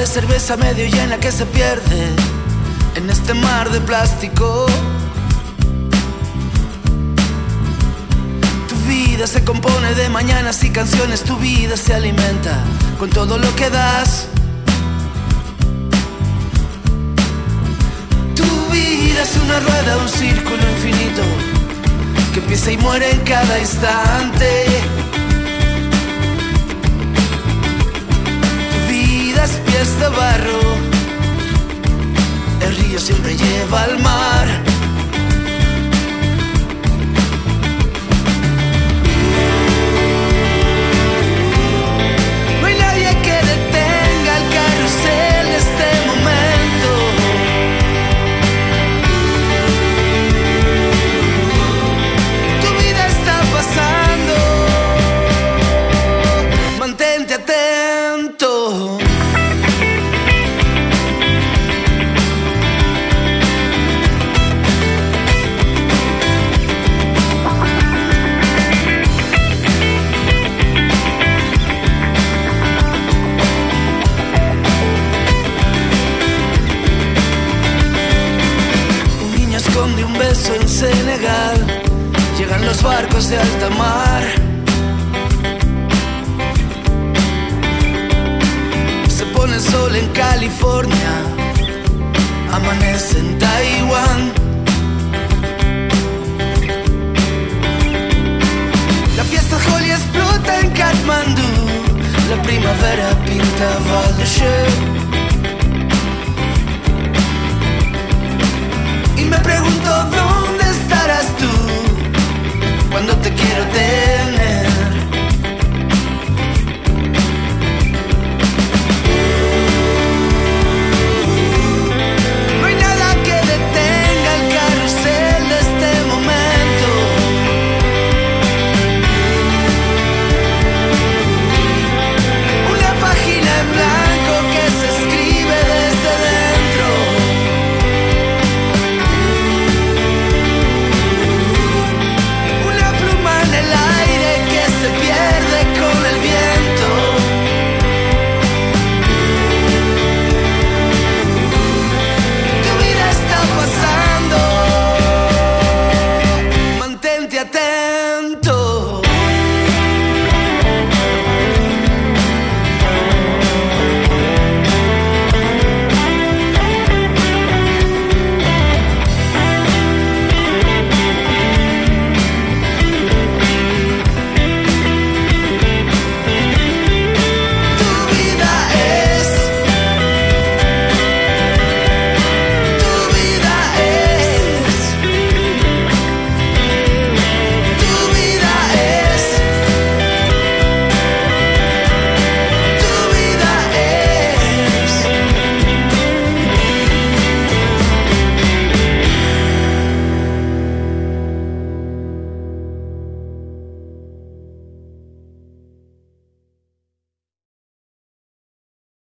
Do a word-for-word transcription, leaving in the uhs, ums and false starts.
cerveza medio llena que se pierde en este mar de plástico. Tu vida se compone de mañanas y canciones, tu vida se alimenta con todo lo que das. Tu vida es una rueda, un círculo infinito que empieza y muere en cada instante. Pies de barro, el río siempre lleva al mar. No hay nadie que detenga el carrusel de este momento. Tu vida está pasando, mantente atento. De un beso en Senegal, llegan los barcos de alta mar. Se pone el sol en California, amanece en Taiwán.